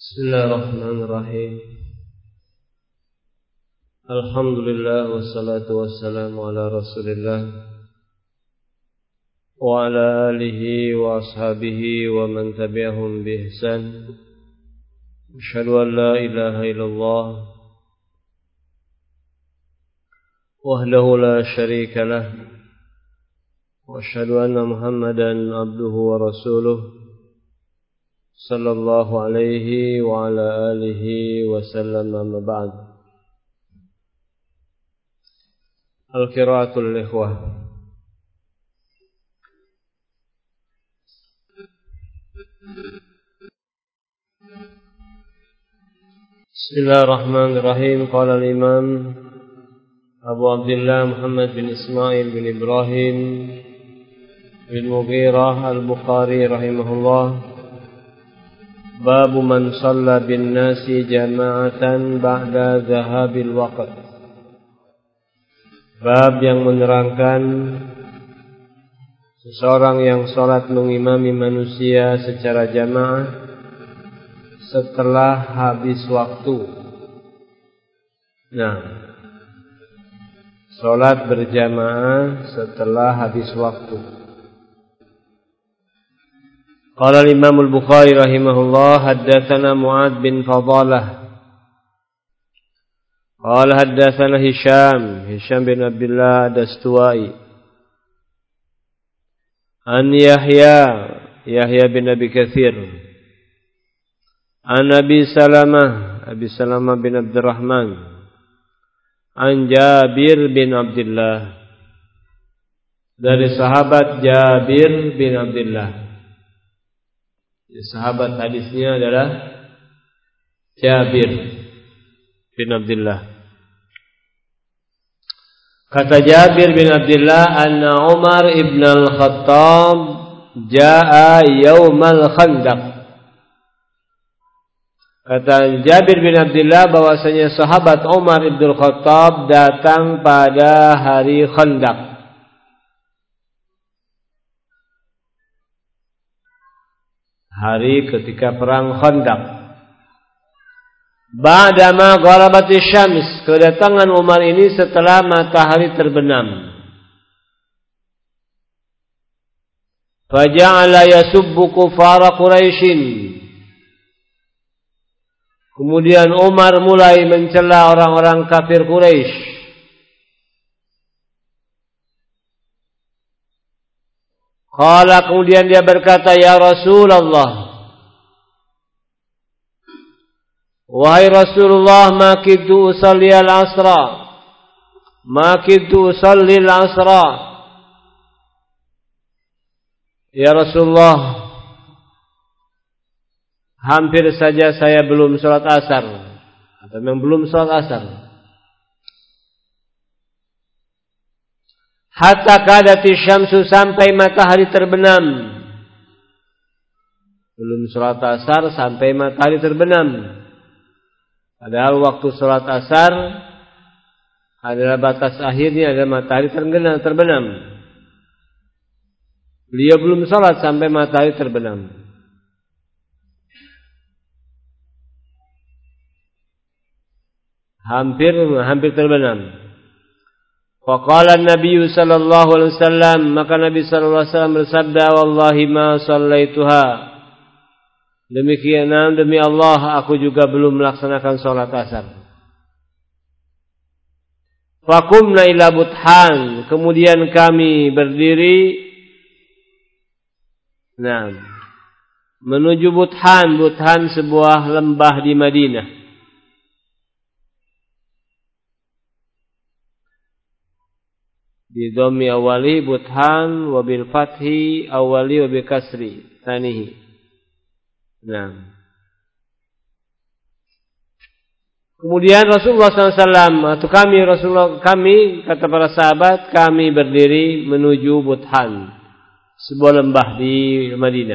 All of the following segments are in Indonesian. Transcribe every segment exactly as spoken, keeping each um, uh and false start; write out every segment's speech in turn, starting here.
Bismillahirrahmanirrahim. Alhamdulillah wassalatu wassalamu ala Rasulillah wa ala alihi wa ashabihi wa man tabi'ahum bi ihsan. Asyhadu an la ilaha illallah wahdahu la syarika lah wa asyhadu anna Muhammadan abduhu wa rasuluh sallallahu alaihi wa ala alihi wa sallam. Amma ba'd. Al-qiraatul ikhwah. Bismillahirrahmanirrahim. Qala al-imam Abu Abdullah Muhammad bin Ismail bin Ibrahim bin Mughirah al-Bukhari rahimahullah. Babu man shalla bin nasi jama'atan ba'da zahabil waqt. Bab yang menerangkan seseorang yang salat mengimami manusia secara jamaah setelah habis waktu. Nah, salat berjamaah setelah habis waktu. Qala al-Imam al-Bukhari rahimahullah, haddatsana Mu'ad bin Fadalah. Qala haddatsana Hisham, Hisham bin Abdullah Dastuwai. An Yahya, Yahya bin Abi Katsir. An Abi Salamah, Abi Salamah bin Abdurrahman. An Jabir bin Abdullah. Dari sahabat Jabir bin Abdullah. Sahabat hadisnya adalah Jabir bin Abdullah. Kata Jabir bin Abdullah, anna Umar ibn al-Khattab jaa yaumal Khandaq. Kata Jabir bin Abdullah bahwasanya sahabat Umar ibn al-Khattab datang pada hari Khandaq. Hari ketika perang Khandaq. Ba'dama gharabatis syams, kedatangan Umar ini setelah matahari terbenam. Faja'ala yasubbu kufara Quraisyin. Kemudian Umar mulai mencela orang-orang kafir Quraisy. Qala, kemudian dia berkata, ya Rasulullah, wahai Rasulullah, ma kidtu usalli al-asra, ma kidtu usalli al-asra. Ya Rasulullah, hampir saja saya belum salat asar, atau memang belum salat asar. Hatta kadati syamsu, sampai matahari terbenam. Belum salat asar sampai matahari terbenam. Padahal waktu salat asar adalah batas akhirnya adalah matahari terbenam. terbenam. Beliau belum salat sampai matahari terbenam. Hampir hampir terbenam. Faqala an-nabiy sallallahu alaihi wasallam, maka Nabi sallallahu alaihi wasallam bersabda, wallahi ma sallaituha. Demikian, demi Allah aku juga belum melaksanakan salat asar. Faqumna ila Buthan, kemudian kami berdiri nah menuju Buthan. Buthan sebuah lembah di Madinah. Di dhammi awali Buthan, wa bil fathi awali wa bi kasri tanihi. Nah. Kemudian Rasulullah sallallahu alaihi wasallam atau kami Rasulullah kami kata para sahabat, kami berdiri menuju Buthan, sebuah lembah di Madinah.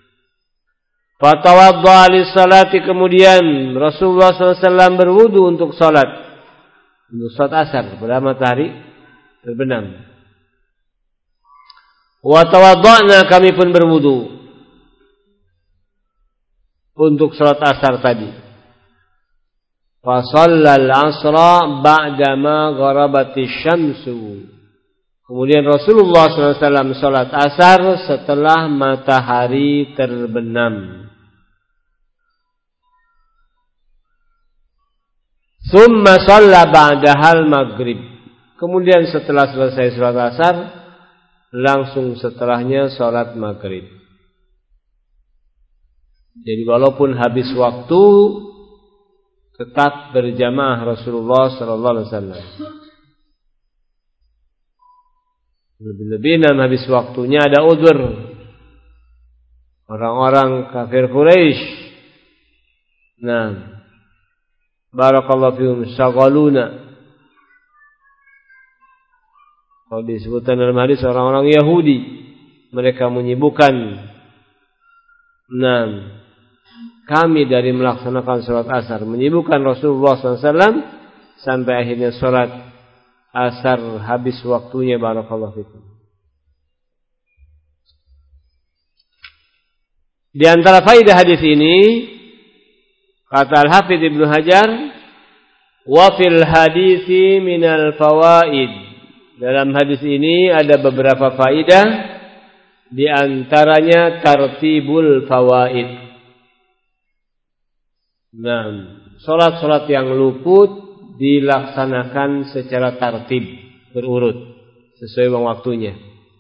Fatawadda lis salati, kemudian Rasulullah sallallahu alaihi wasallam berwudu untuk salat, untuk salat asar pada matahari terbenam. Wa tawadda'na, kami pun berwudu. untuk salat asar tadi. Fa shallal asra ba'dama gharabatis syamsu. Kemudian Rasulullah sallallahu alaihi wasallam salat asar setelah matahari terbenam. Tsumma shalla ba'dahal maghrib. Kemudian setelah selesai salat asar, langsung setelahnya salat maghrib. Jadi walaupun habis waktu, tetap berjamaah Rasulullah sallallahu alaihi wasallam. Lebih-lebih dalam habis waktunya ada udzur. Orang-orang kafir Quraisy. Nah, barakallahu fihum syaghaluna. Kalau disebutkan dalam hadis orang-orang Yahudi, mereka menyibukkan nah, kami dari melaksanakan salat asar, menyibukkan Rasulullah sallallahu alaihi wasallam sampai akhirnya salat asar habis waktunya. Barakallahu fikum. Di antara faedah hadis ini, kata Al-Hafidz Ibnu Hajar, wa fil hadisi minal fawaid. Dalam hadis ini ada beberapa faedah, di antaranya tartibul fawaid. Nah, salat-salat yang luput dilaksanakan secara tartib, berurut sesuai waktunya.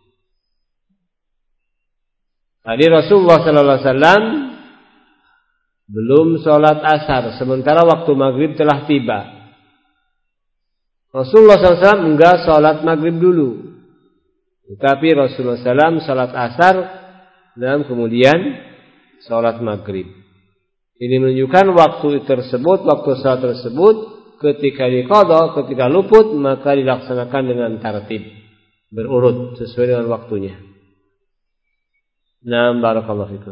Tadi Rasulullah sallallahu alaihi wasallam belum salat asar, sementara waktu maghrib telah tiba. Rasulullah sallallahu alaihi wasallam enggak salat maghrib dulu, tetapi Rasulullah sallallahu alaihi wasallam salat asar dan kemudian salat maghrib. Ini menunjukkan waktu tersebut, waktu salat tersebut ketika diqadha, ketika luput, maka dilaksanakan dengan tartib, berurut sesuai dengan waktunya. Naam, barakallahu fikum.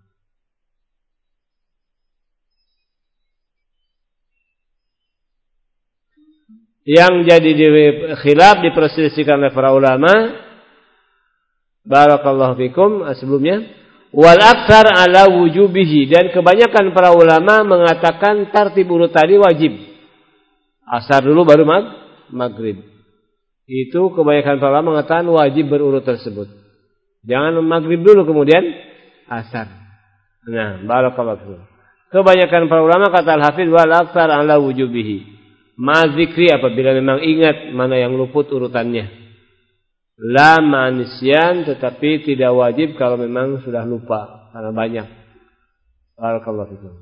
Yang jadi di khilaf, diperselisihkan oleh para ulama, barakallahu fikum, sebelumnya wal aktsar ala wujubihi, dan kebanyakan para ulama mengatakan tartib urut tadi wajib. Asar dulu baru mag maghrib. Itu kebanyakan para ulama mengatakan wajib berurut tersebut. Jangan maghrib dulu kemudian asar. Nah, barakallahu fikum. Kebanyakan para ulama, kata Al-Hafidz, wal aktsar ala wujubihi. Ma'zikri, apabila memang ingat mana yang luput urutannya. La ma'nisyan, tetapi tidak wajib kalau memang sudah lupa karena banyak. Barakallahu fikum.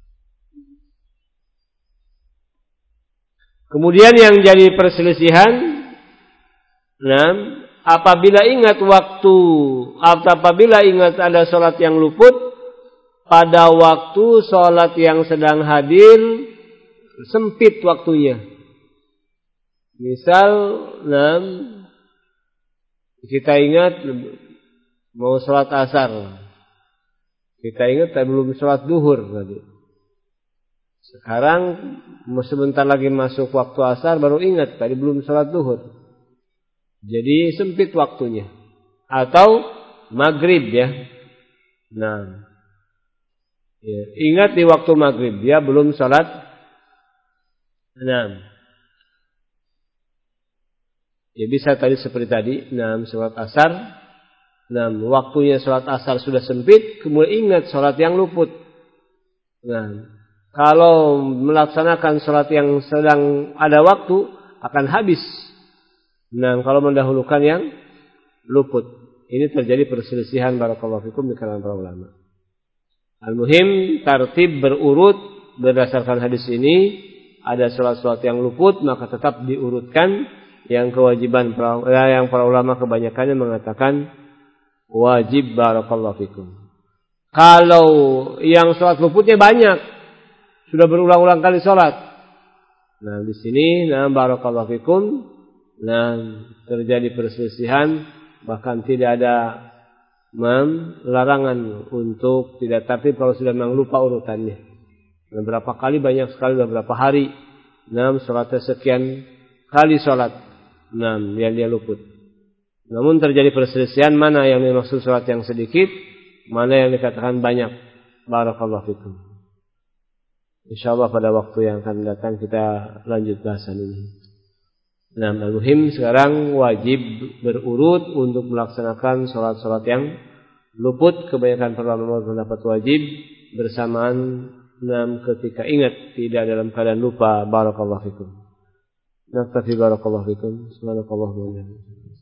Kemudian yang jadi perselisihan, nah, apabila ingat waktu, apabila ingat ada salat yang luput pada waktu salat yang sedang hadir, sempit waktunya. Misal, nah, kita ingat mau salat asar, kita ingat tapi belum salat duhur tadi. Sekarang sebentar lagi masuk waktu asar, baru ingat tadi belum salat duhur. Jadi sempit waktunya. Atau maghrib ya. Nah, ya, ingat di waktu maghrib dia belum salat. Nah, ya bisa tadi seperti tadi, nah, salat asar, nah, waktunya salat asar sudah sempit, kemudian ingat salat yang luput. Nah, kalau melaksanakan salat yang sedang ada waktu akan habis. Nah, kalau mendahulukan yang luput, ini terjadi perselisihan, barakallahu fikum, di kalangan para ulama. Al-muhim, tartib berurut berdasarkan hadis ini. Ada salat-salat yang luput, maka tetap diurutkan. Yang kewajiban yang para ulama kebanyakannya mengatakan wajib, barakallahu fikum. Kalau yang salat luputnya banyak, sudah berulang-ulang kali salat, nah di sini, nah, barakallahu fikum, nah, terjadi perselisihan, bahkan tidak ada larangan untuk tidak tertib kalau sudah memang lupa urutannya. Beberapa kali, banyak sekali, beberapa hari, nah, salatnya sekian kali salat, nah, yang dia luput. Namun terjadi perselisihan mana yang dimaksud salat yang sedikit, mana yang dikatakan banyak. Barakallahu fikum. Insyaallah pada waktu yang akan datang kita lanjut bahasan ini. Nah, al-muhim sekarang wajib berurut untuk melaksanakan sholat-sholat yang luput. Kebanyakan para ulama berpendapat wajib bersamaan enam ketika ingat, tidak dalam keadaan lupa. Barakallahu fikum. Naktafi barakallahu fikum. Subhanakallahumma wa bihamdika.